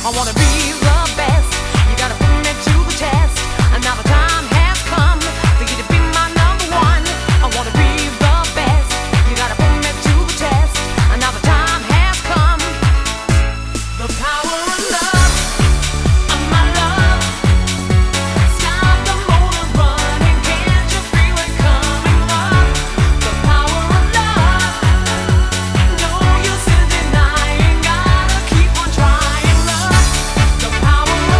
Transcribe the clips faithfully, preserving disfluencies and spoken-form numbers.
Power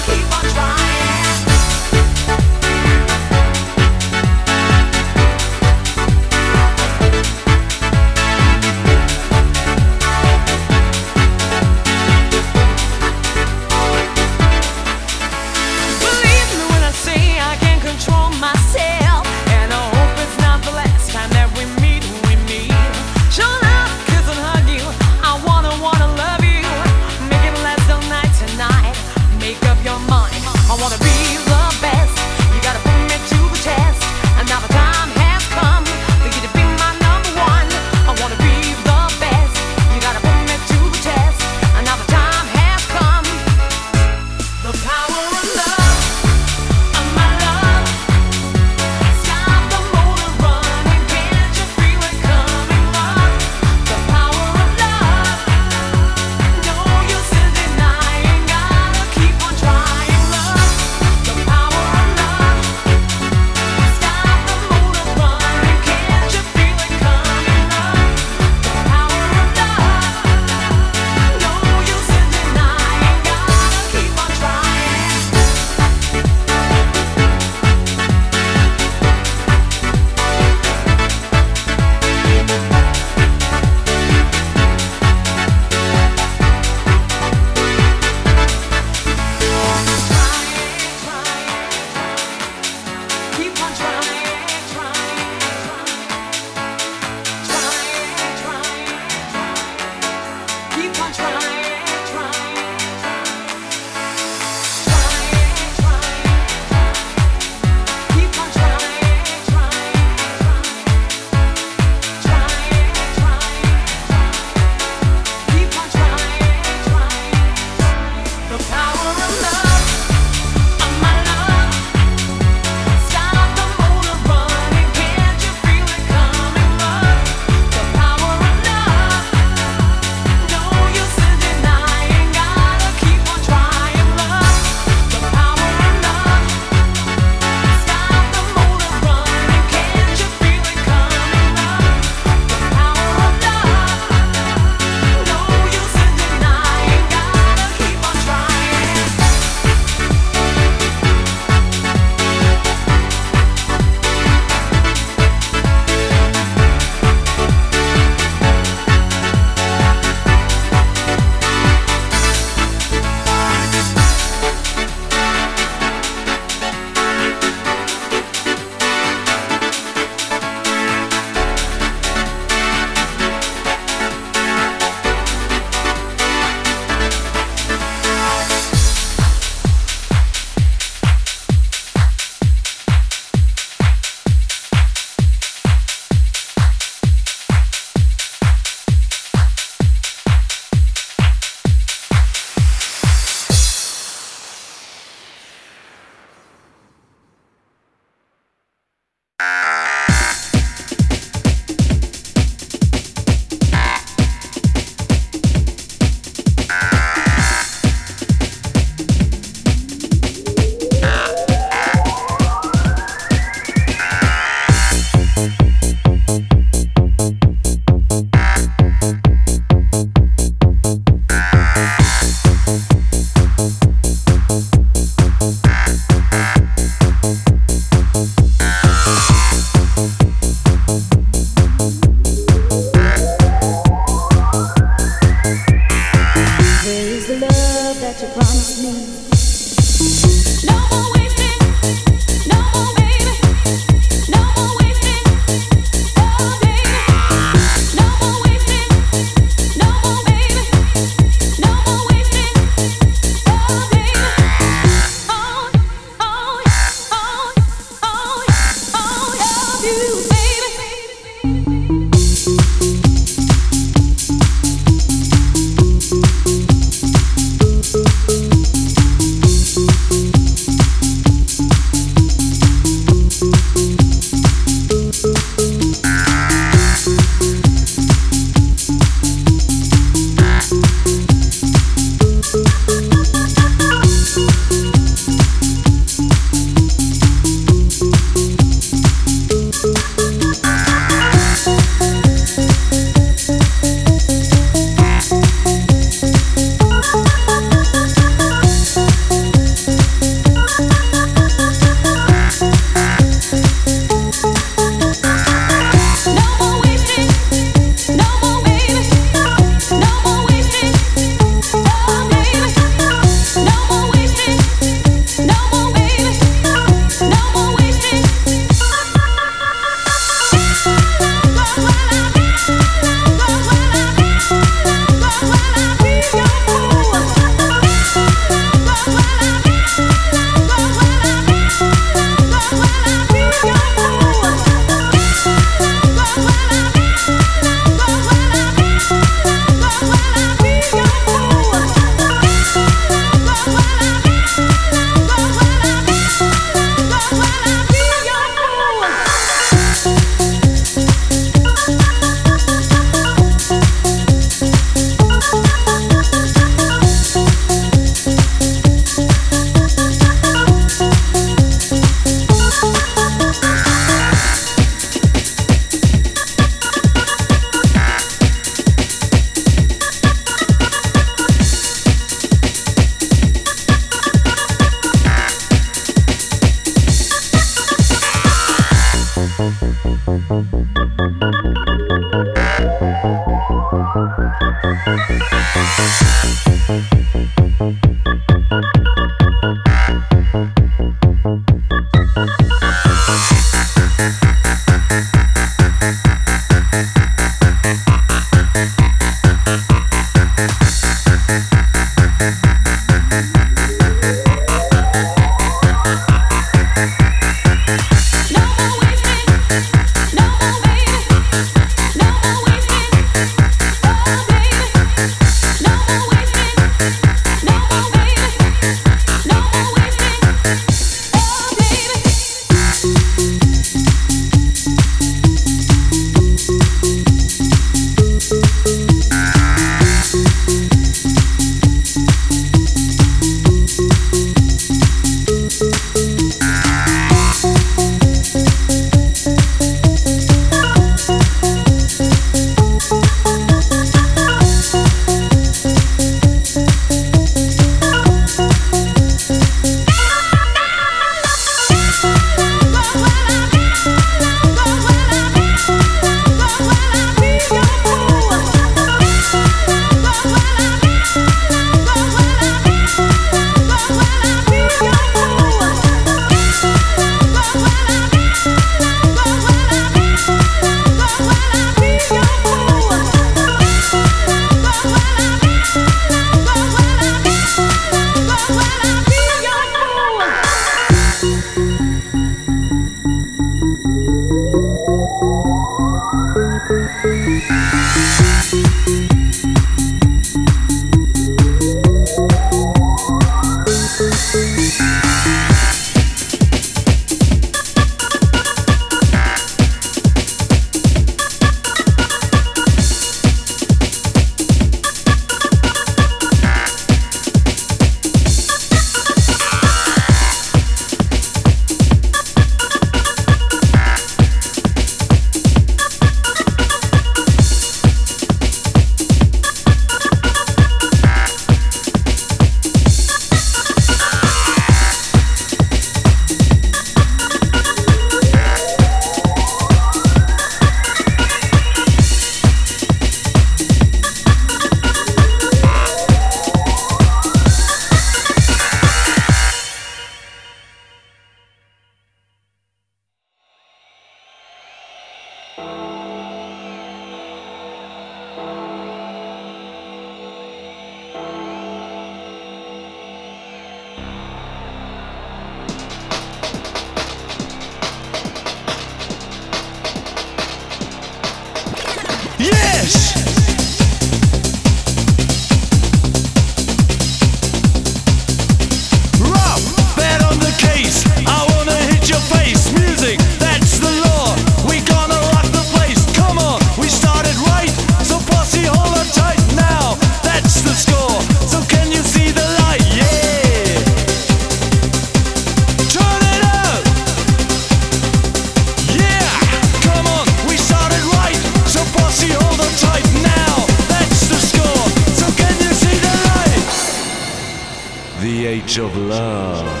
Of love.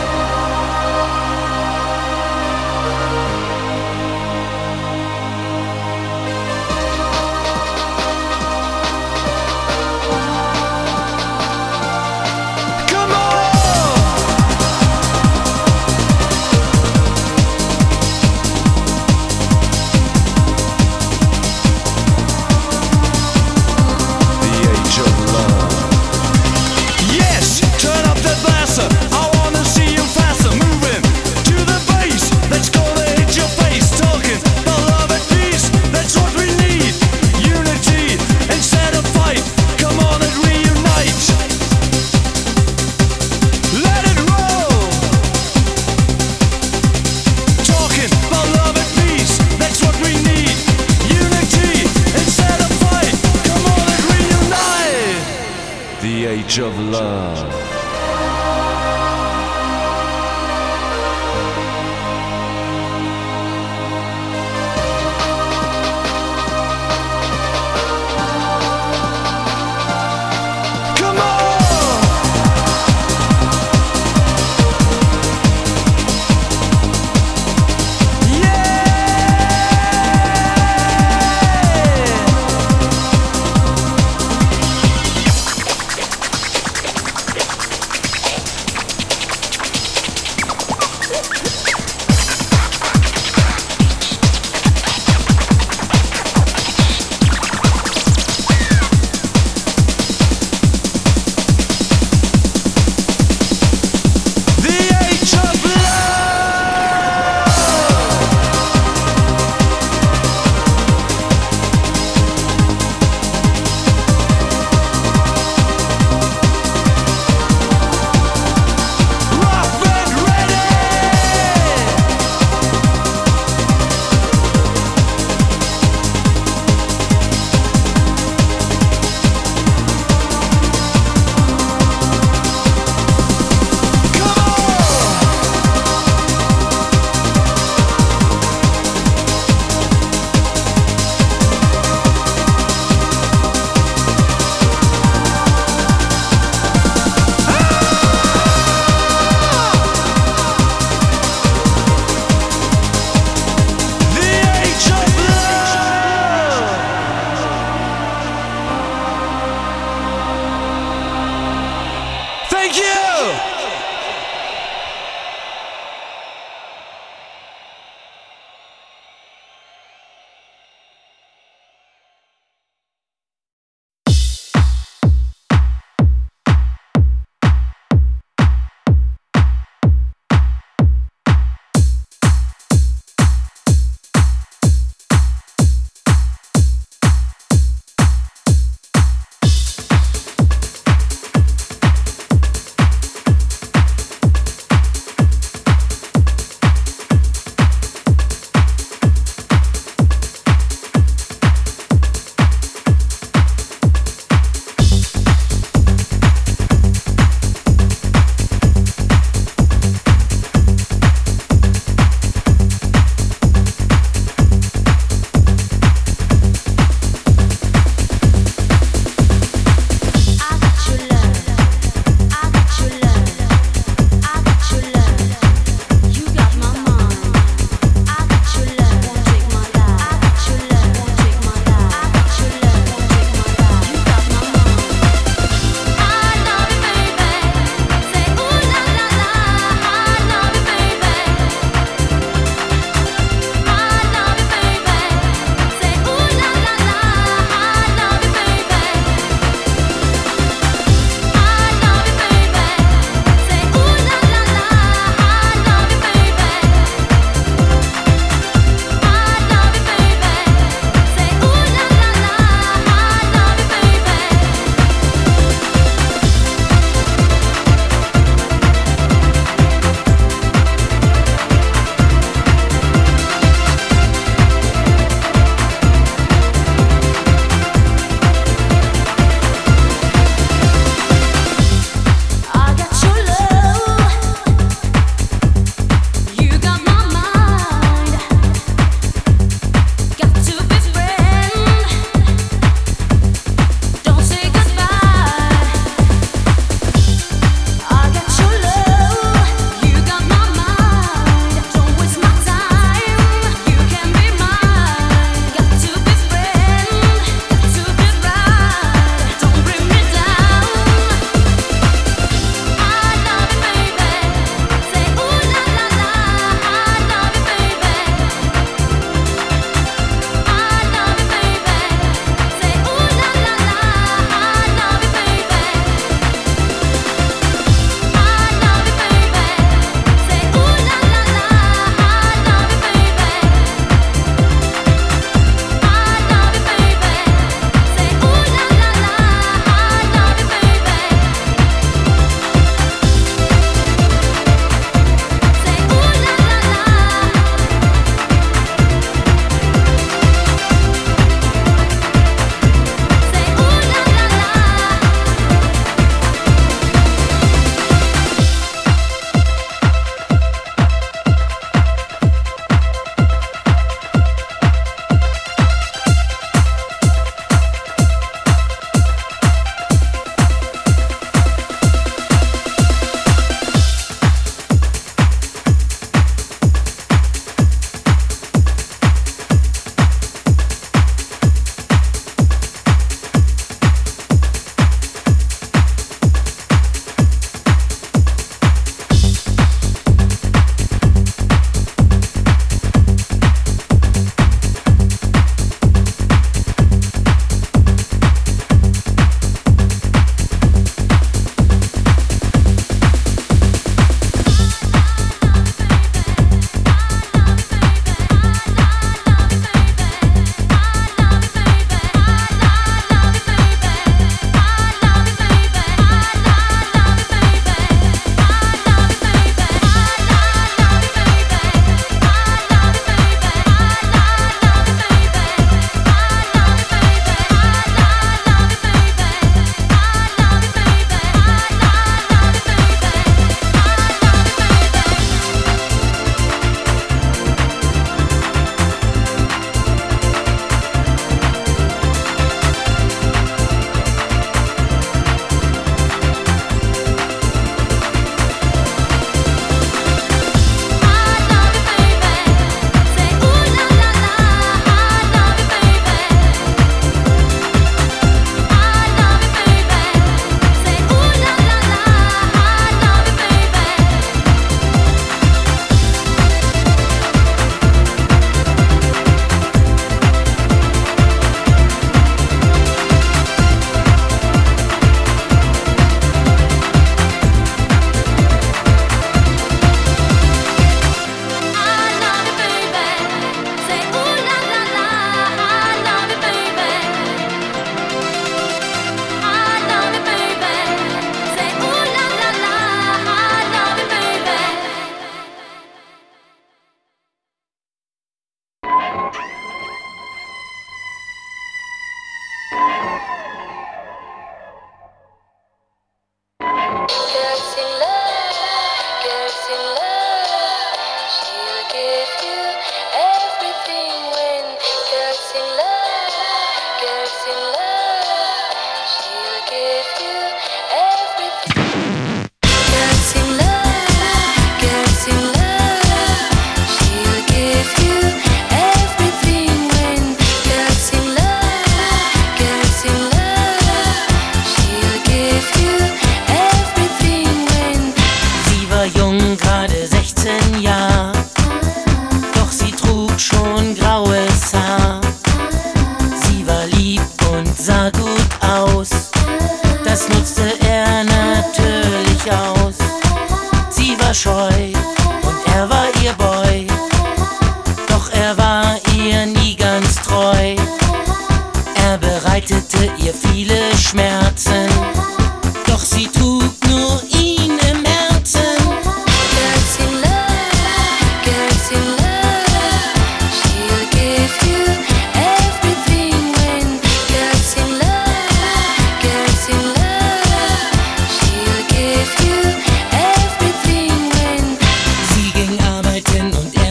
Of love. Yeah!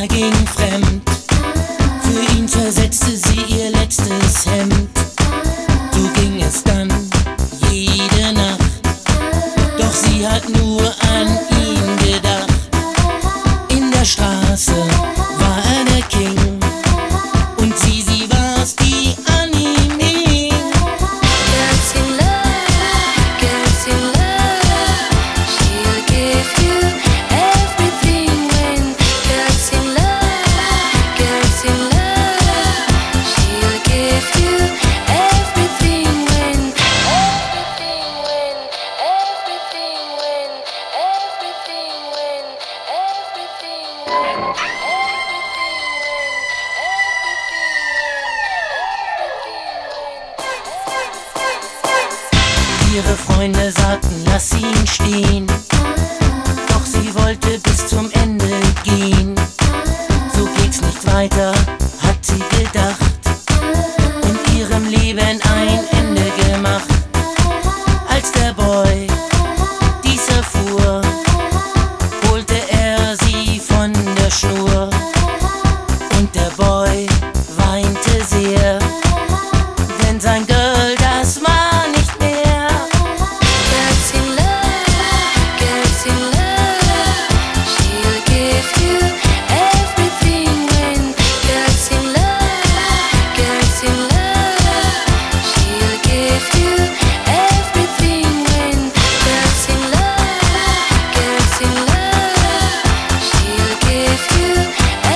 er ging fremd. Für ihn zersetzte sie ihr letztes Hemd. So ging es dann jede Nacht. Doch sie hat nur an ihn gedacht. In der Straße war er der King. Und sie, sie war's, die an ihm hing. Girls in love, girls in love, she'll give you everything when. Girls in love, girls in love, she'll give you everything when. Everything when, everything when, everything when, everything when, everything when, everything when. Ihre Freunde sagten, lass ihn stehen. Doch sie wollte bis zum Ende gehen. So geht's nicht weiter, hat sie gedacht. Und ihrem Leben ein Ende gemacht. Als der Boy dies erfuhr, holte er sie von der Schnur. Und der Boy weinte sehr, denn sein Girl, das war nicht mehr. Girls in love, girls in love, she'll give you everything when. Girls in love, girls in love, she'll give you everything when. Girls in love, girls in love, she'll give you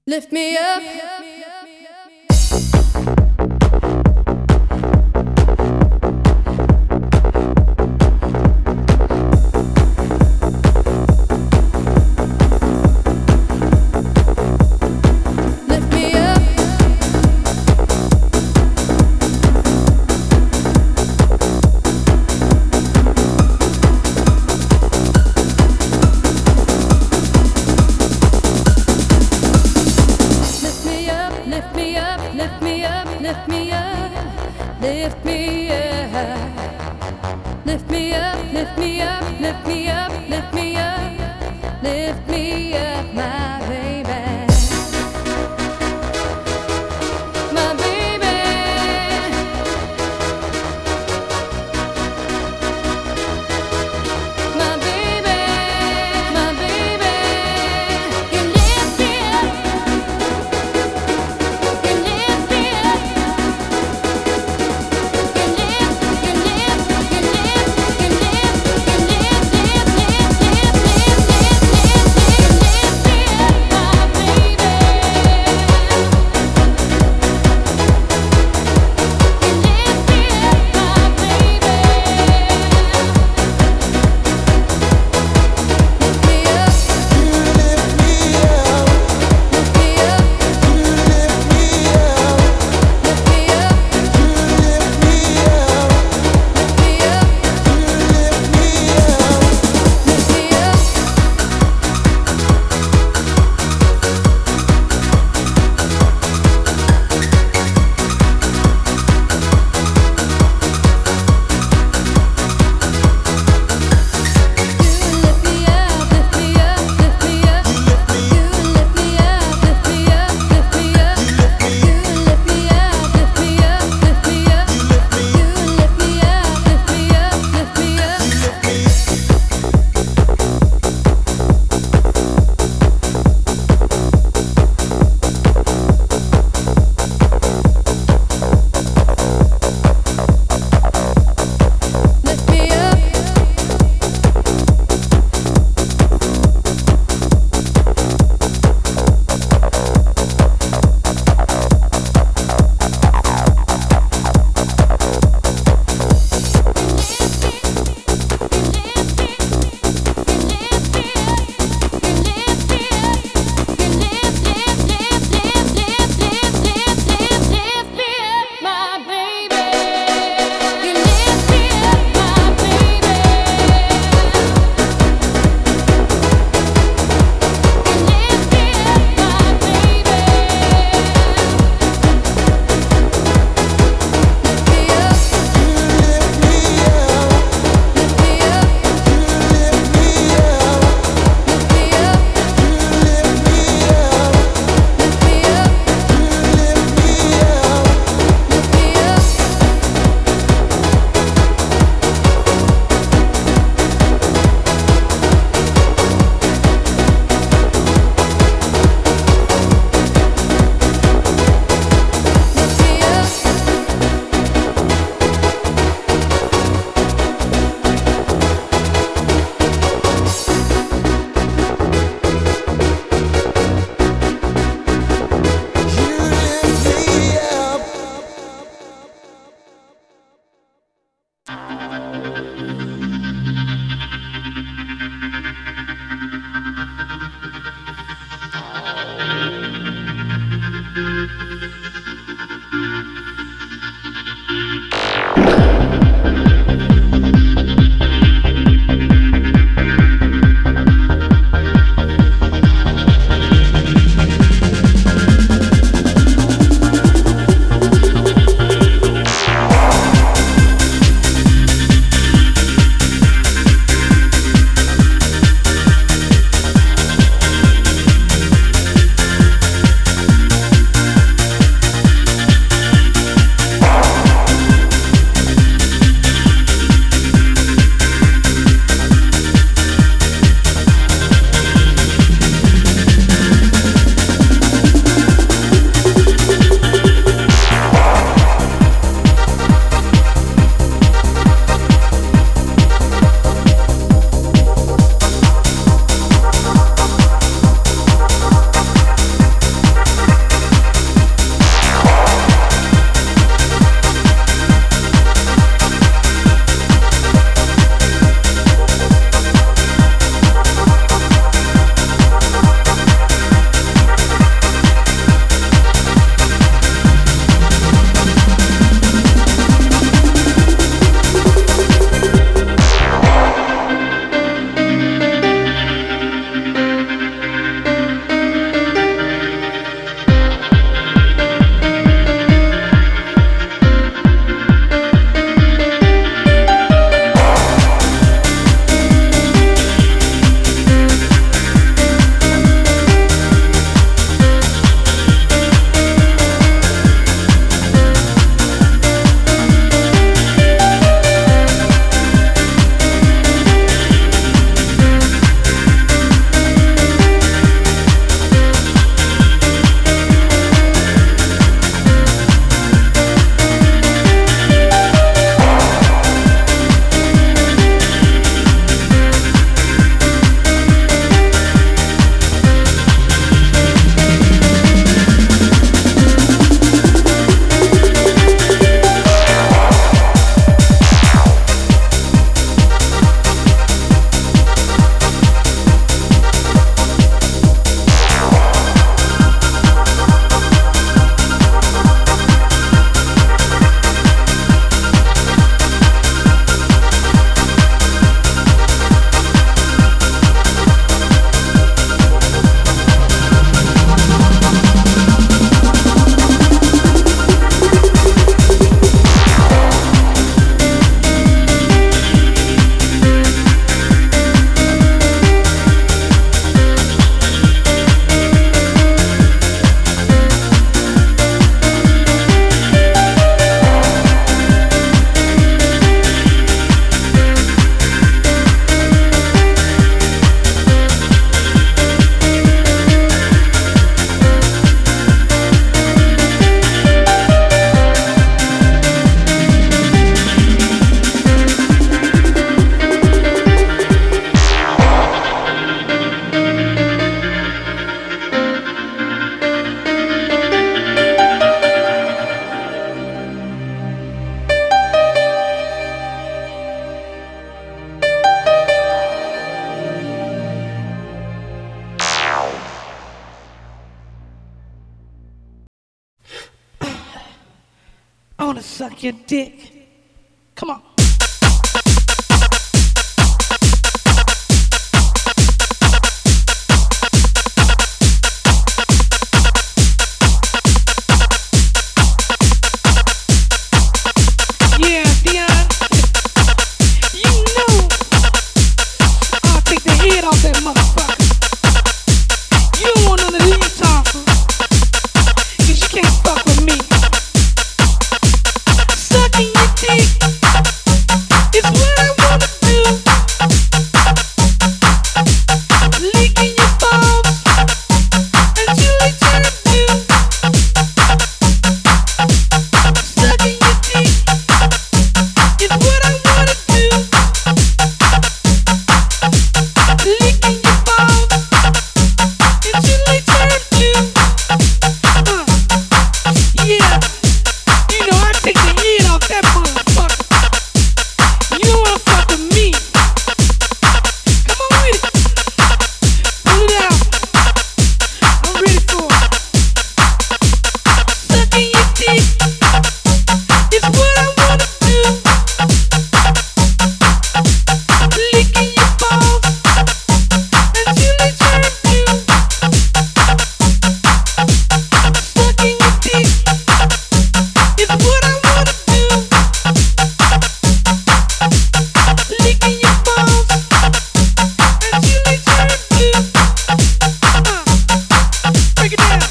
Lift me up. wanna suck your dick. Come on. Yeah, Dion. You know I'll take the head off that motherfucker. You don't want none of these tossers, cause you can't fuck with me. Sucking your dick is what I wanna do. Licking your balls until they turn blue. Sucking your dick is what I wanna do. Licking your balls until they turn blue. Uh, yeah, you know I take the head off that motherfucker. You don't wanna fuck with me. Come on with it. Pull it out. I'm ready for it. Sucking your dick is what I wanna do. Licking your balls until they turn blue. Sucking your dick is what I wanna do. Licking your balls until they turn blue. Uh, break it down.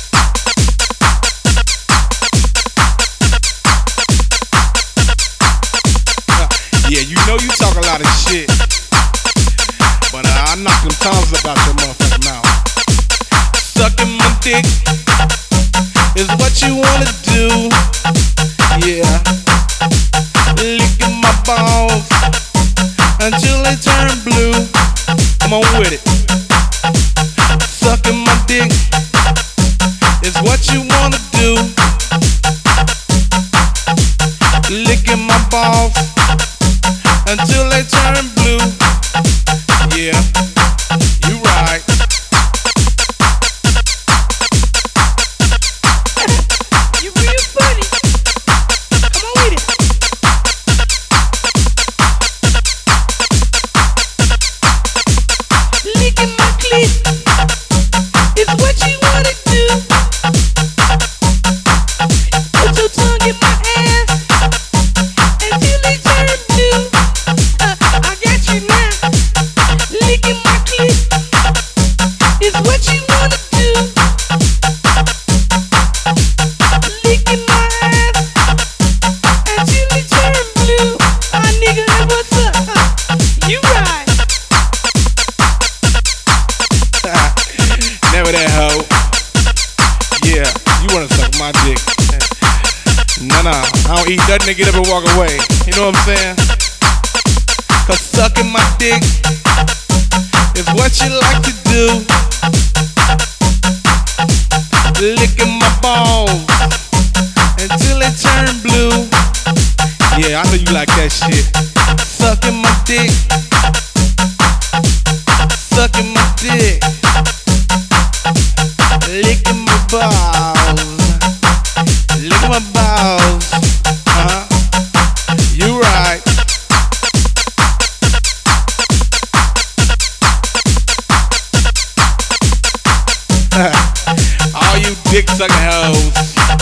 Yeah, you know you talk a lot of shit, but uh, I knock them tongues about your motherfucking mouth. Sucking my dick is what you wanna do. Yeah, licking my balls until they turn blue. Come on with it. Sucking my dick is what you wanna do. Licking my balls until they turn blue. Yeah, you right. You real funny. Come on with it. Licking my clit is what you wanna do. Put your tongue in my ass until they turn blue. Uh, I got you now. Licking my clit is what you wanna do. Licking my ass until they turn blue. Ah, nigga, now what's up? Huh? You right. Never that hoe. Yeah, you wanna suck my dick. Nah, nah, I don't eat nothing to get up and walk away. You know what I'm saying? Cause sucking my dick is what you like to do. Licking my balls until they turn blue. Yeah, I know you like that shit. Sucking my dick. Sucking my dick. Licking my balls. Licking my balls. Uh-huh. You right. All you dick sucking hoes.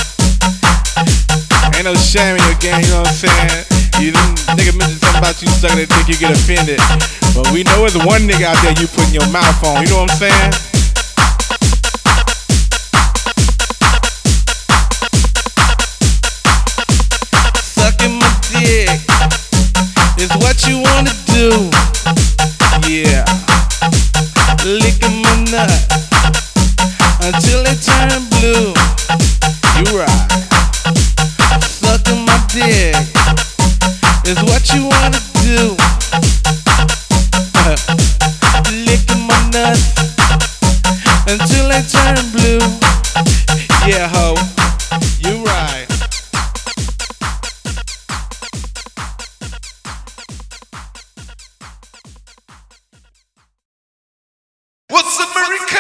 Ain't no shame in your game, you know what I'm saying? You nigga mention something about you sucking that dick, you get offended. But we know there's one nigga out there you putting your mouth on, you know what I'm saying? Sucking my dick is what you wanna do. Yeah. Licking my nut until it turn blue. You right. Sucking my dick is what you wanna do. Licking my nuts until they turn blue. Yeah, ho, you right. What's America?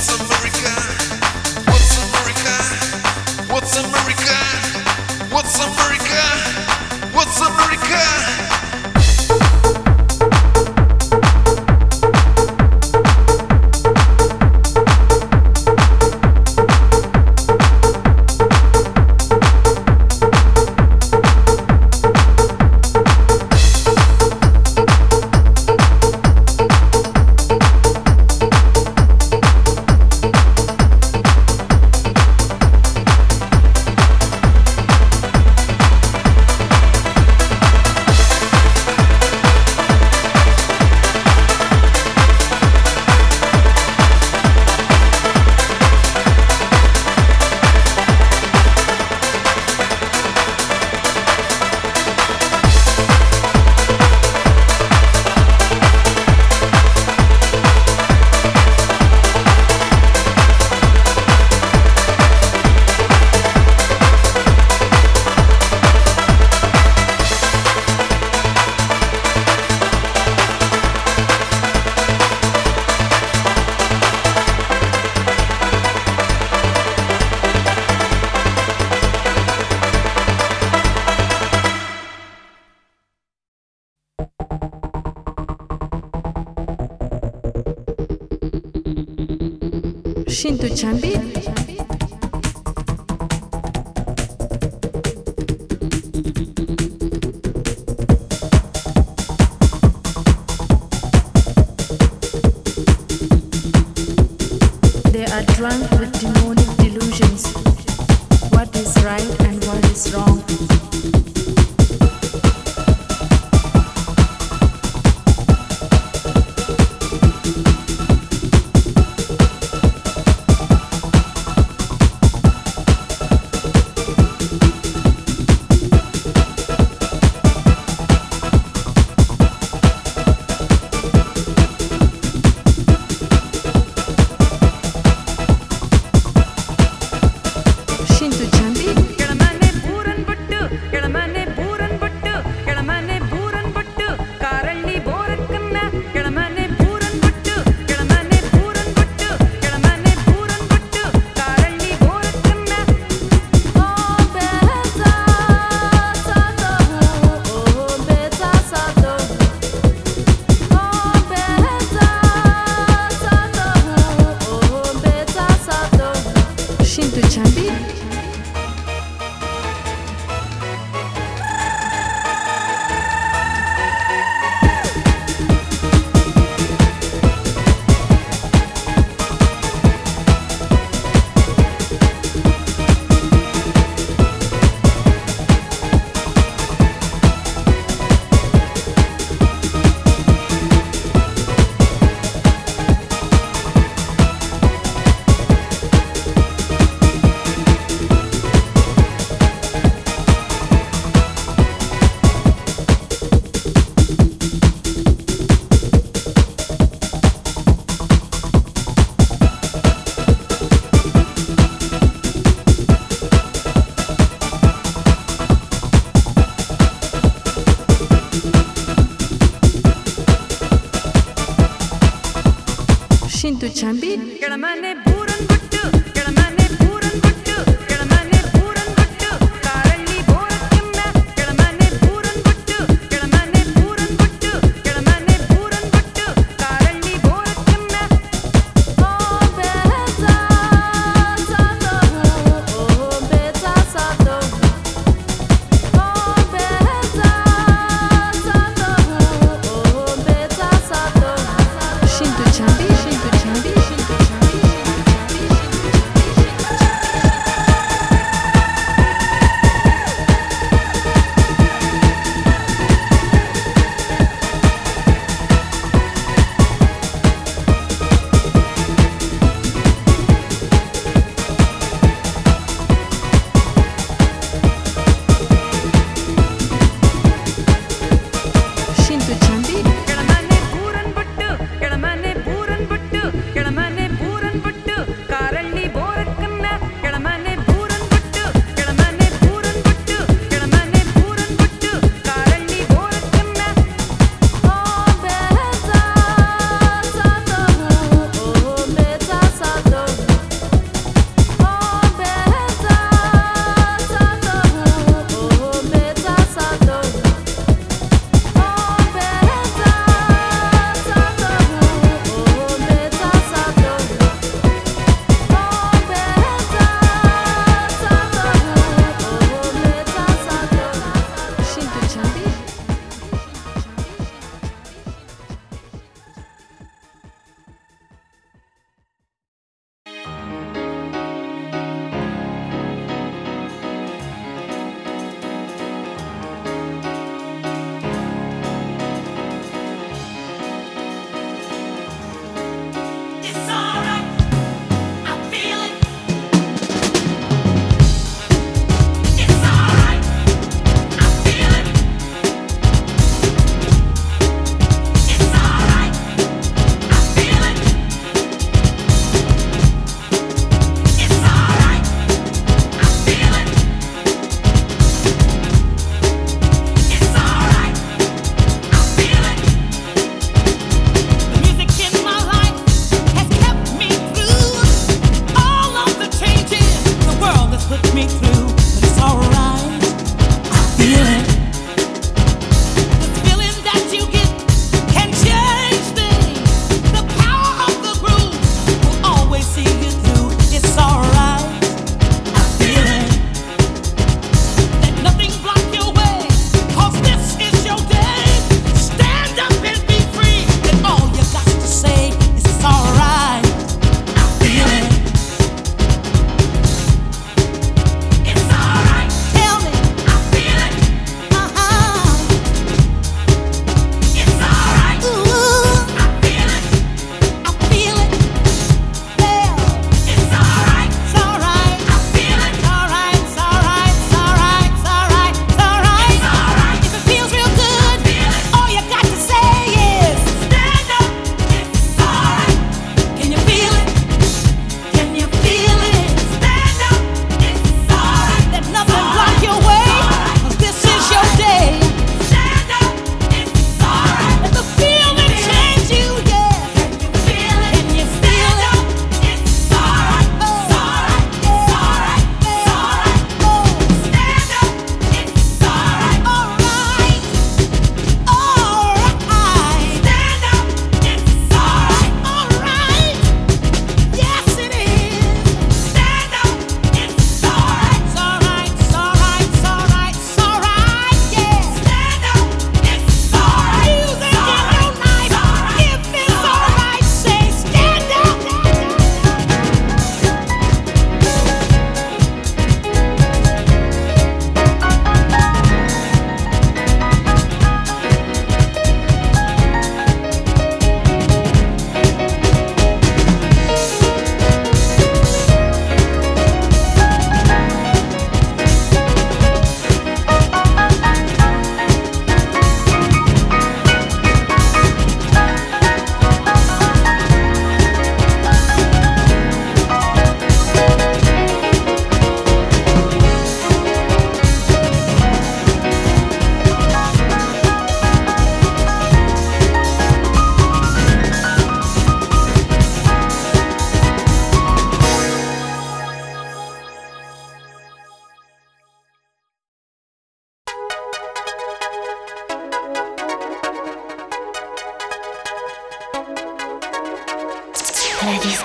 Shinto Chambi. They are drunk with demonic delusions. What is right and what is wrong? Shinto Chambi. ಕೆಳಮನೆ ಬೂರನ್ ಬುಟ್ಟು ಕೆಳಮನೆ ಬೂರನ್ ಬುಟ್ಟು ಕೆಳಮನೆ ಬೂರನ್ ಬುಟ್ಟು Karalli ಬೋರಕ್ಕನ್ನ ಕೆಳಮನೆ ಬೂರನ್ ಬುಟ್ಟು ಕೆಳಮನೆ ಬೂರನ್ ಬುಟ್ಟು ಕೆಳಮನೆ ಬೂರನ್ ಬುಟ್ಟು Karalli ಬೋರಕ್ಕನ್ನ O ಬೇತಾ ಸಾತೋ O ಬೇತಾ ಸಾತೋ O ಬೇತಾ ಸಾತೋ O ಬೇತಾ ಸಾತೋ Shinto Chambi. Shinto Chambi. ಕೆಳಮನೆ ಬೂರನ್ ಬುಟ್ಟು ಕೆಳಮನೆ ಬೂರನ್ ಬುಟ್ಟು ಕೆಳಮನೆ ಬೂರನ್ ಬುಟ್ಟು Karalli ಬೋರಕ್ಕನ್ನ ಕೆಳಮನೆ ಬೂರನ್ ಬುಟ್ಟು ಕೆಳಮನೆ ಬೂರನ್ ಬುಟ್ಟು ಕೆಳಮನೆ ಬೂರನ್ ಬುಟ್ಟು Karalli ಬೋರಕ್ಕನ್ನ O ಬೇತಾ ಸಾತೋ O ಬೇತಾ ಸಾತೋ O ಬೇತಾ ಸಾತೋ O ಬೇತಾ ಸಾತೋ Shinto Chambi. Shinto Chambi. Shinto Chambi. Shinto Chambi.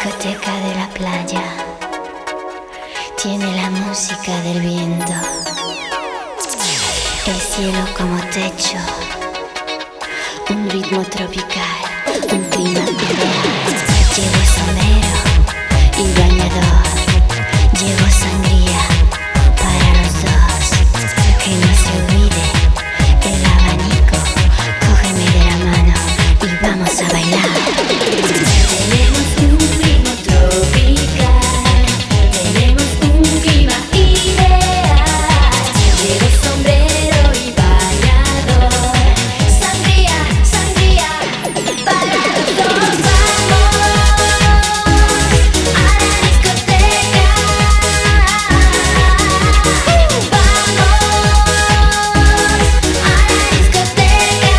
discoteca de la playa tiene la música del viento, el cielo como techo, un ritmo tropical, un clima ideal. Llevo sombrero y bañador, llevo sangría para los dos. Que no se olvide el abanico, cógeme de la mano y vamos a bailar. Tenemos un ritmo tropical, tenemos un clima ideal. Llevo sombrero y bañador, sangría, sangría para los dos. Vamos a la discoteca, vamos a la discoteca.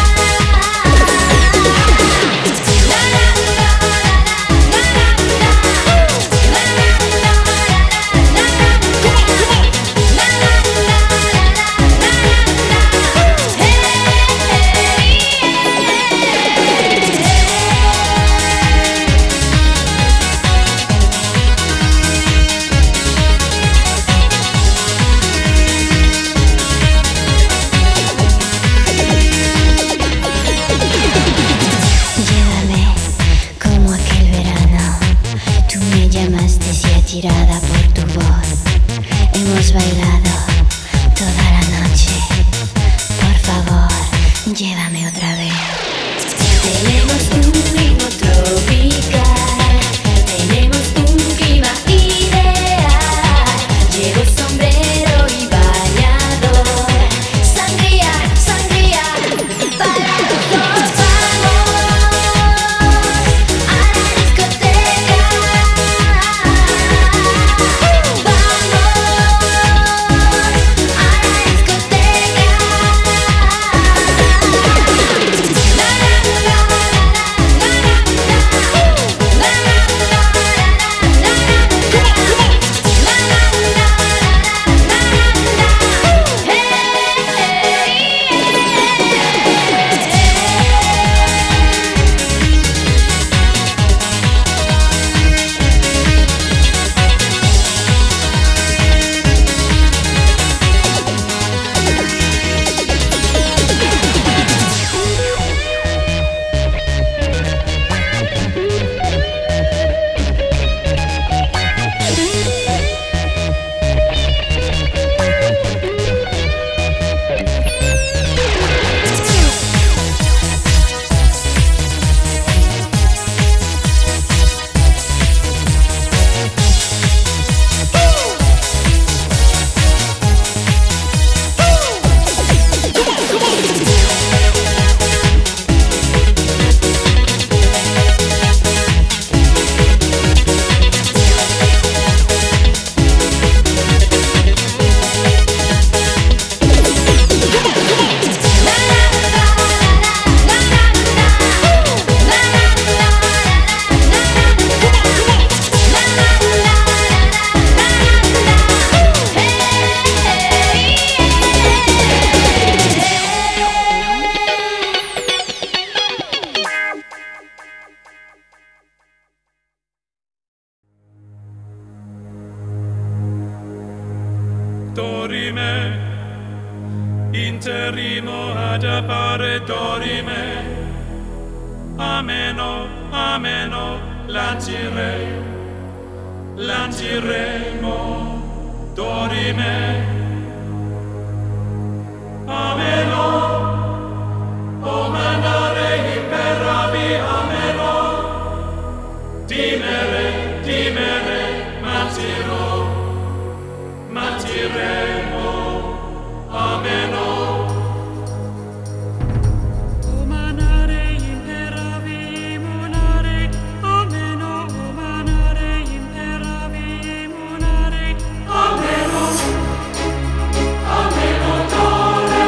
Llévame como aquel verano, tú me llamaste y atirada por tu voz, hemos bailado toda la noche, por favor, llévame otra vez. Tenemos un ritmo tropical, tenemos un clima ideal. Llevo sombrero y bañador, sangría, sangría para los dos. Vamos a la discoteca, vamos a la Dorime, interimo ad appare dorime, ameno, ameno, lancire, lanciremo, dorime, ameno, o mandare imperavi, ameno, dimere, dimere, matiro, matiremo, ameno. Umanare imperavi, munare, ameno, umanare imperavi, munare, Ameno, ameno dore,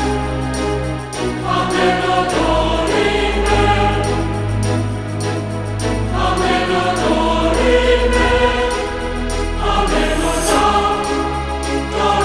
ameno dorime, ameno dorime, ameno da,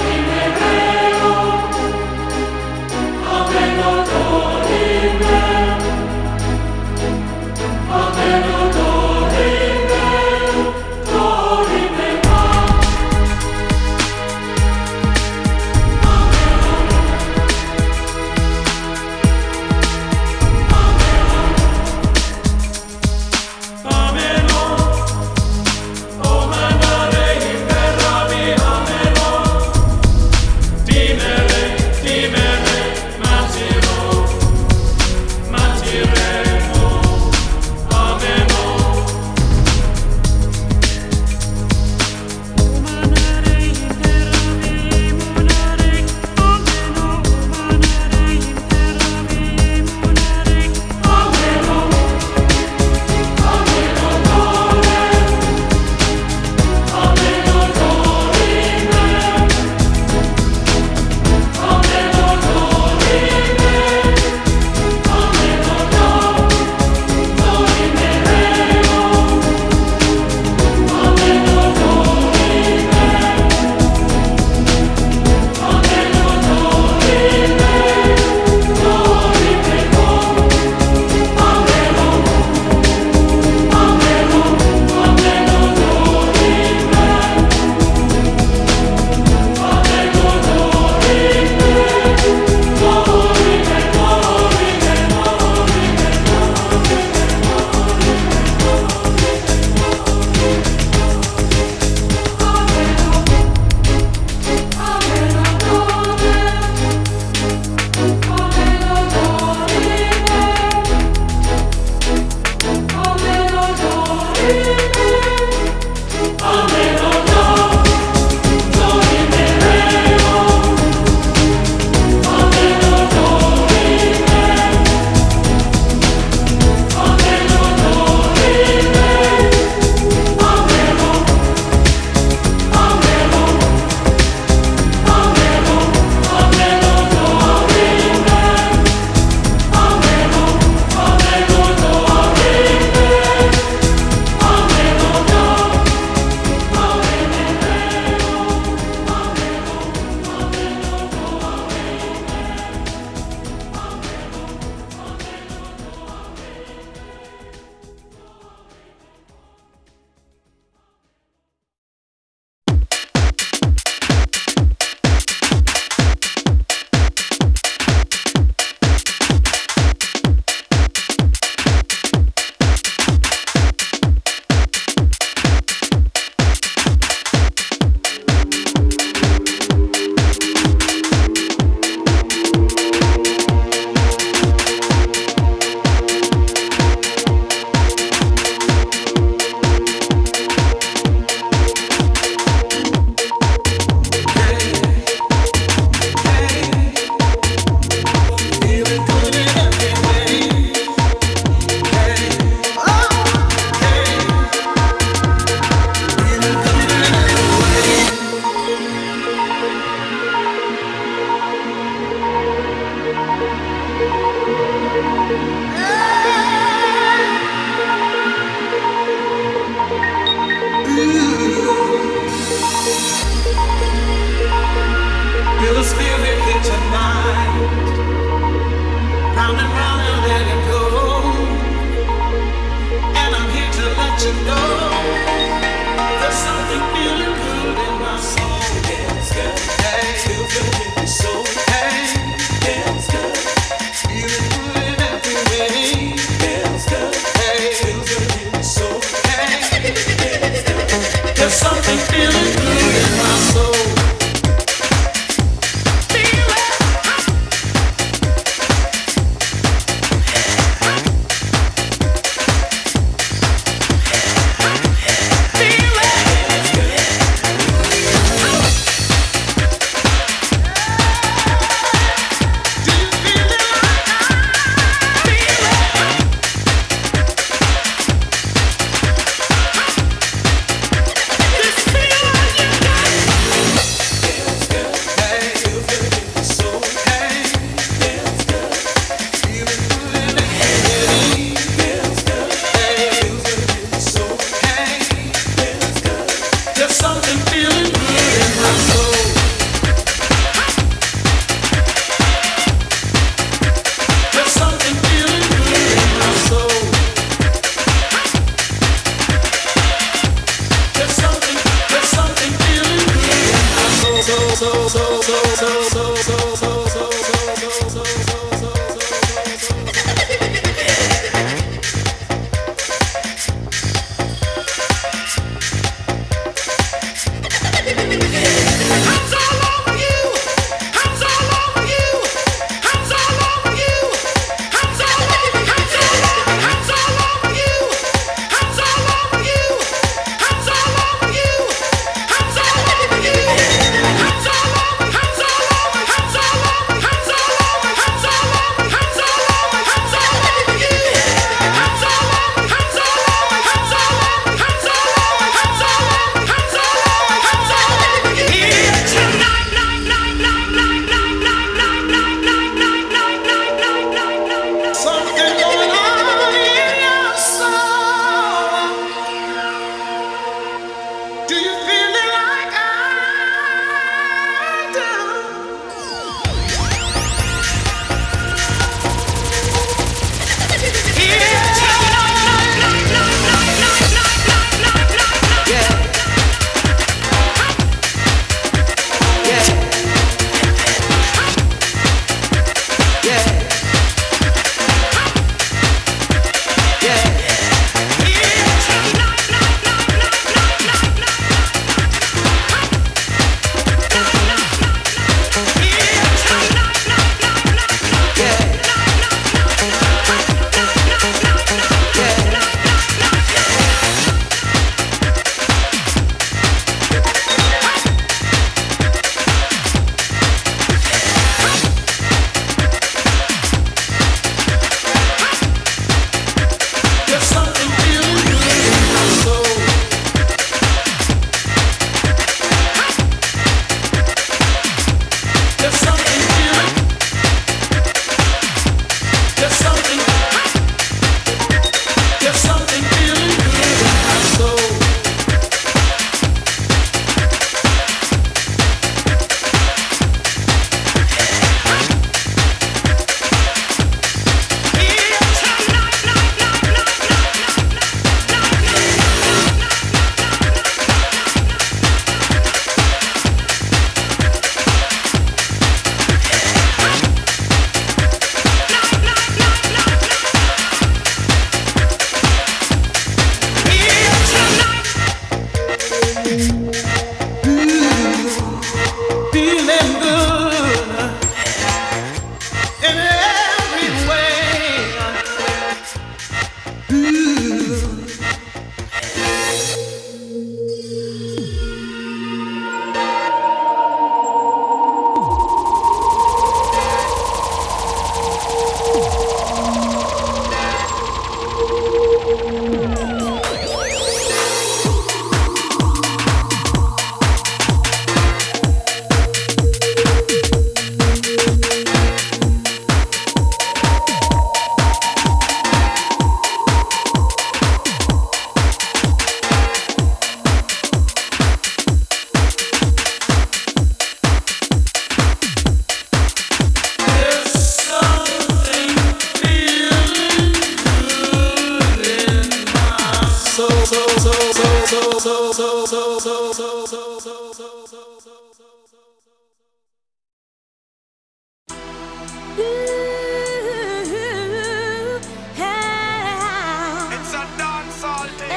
It's a dancehall thing.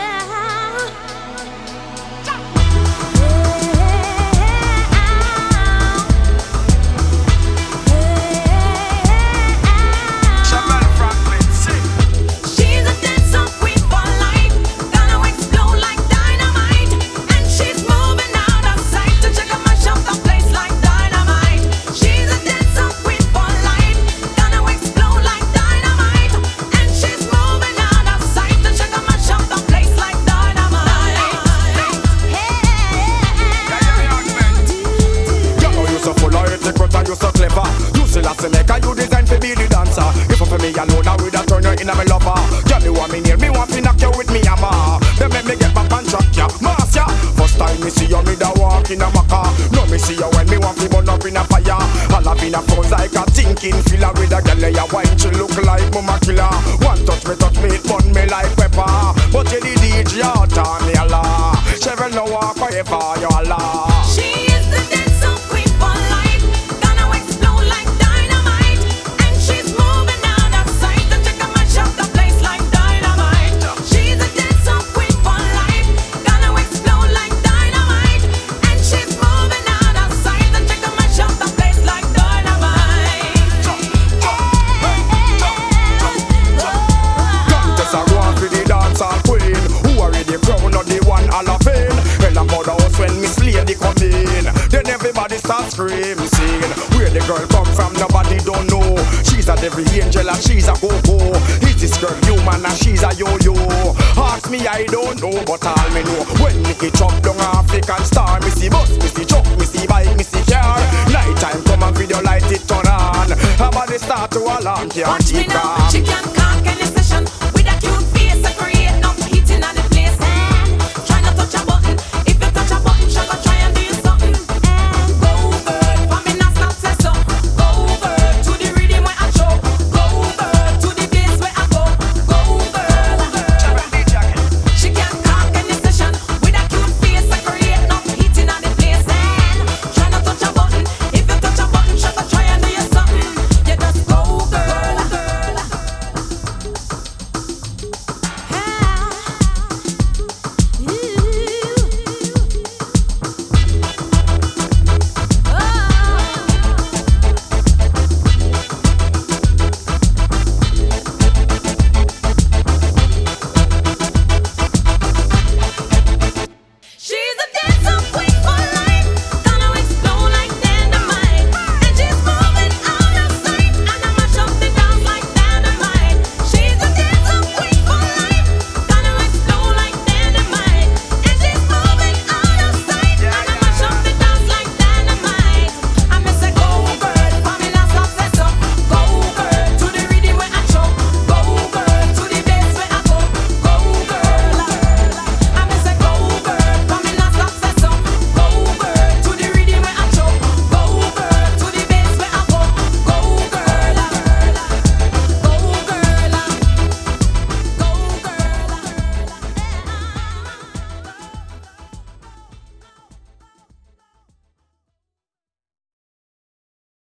Shabelle Franklin, sing. She's a dancehall queen for life, gonna explode like dynamite, and she's moving out of sight to check out mash up the place like dynamite. She's a dancehall queen for life, gonna explode like dynamite, and she's moving out of sight to check out mash up the place like dynamite. You know you so full of it, but you so clever. You still have to make a you design to be the dancer. If for me alone, I would have turn you in a me lover. Girl, you want me near me, want to knock you with me hammer. Then make me get back and track ya, mass ya. First time me see you, me da walk in a maca. No me see you when me want to burn up in a fire. All up in a phones like a thinking filler with a girl ya wine, she look like mama killer. One touch me, touch me, it burn me like pepper. But you the D J out on me Allah. Shevel no walk forever, you Allah. She is the dancehall queen for life, gonna explode like dynamite, and she's moving out of sight to check out mash up the place like dynamite. She's a dancehall queen for life, gonna explode like dynamite, and she's moving out of sight to check out mash up the place like dynamite. Contest a go on for the dancehall queen, who already crowned on the one all of fame. Hell about the house when Miss Lady come in, then everybody start screaming, singing. Where the girl come from, nobody don't know. She's a devil angel and she's a go-go. Is this girl human and she's a yo-yo? Ask me, I don't know, but all me know. When Nicky chop down African star, me see bus, me see truck, me see bike, me see car. Night time come and video light it turn on. How about they start to alarm, can't Watch me keep now, calm. she can't